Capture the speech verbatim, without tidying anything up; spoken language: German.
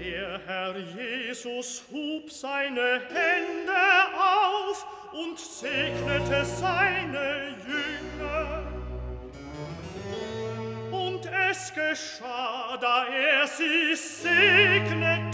Der Herr Jesus hub seine Hände auf und segnete seine Jünger. Und es geschah, da er sie segnete,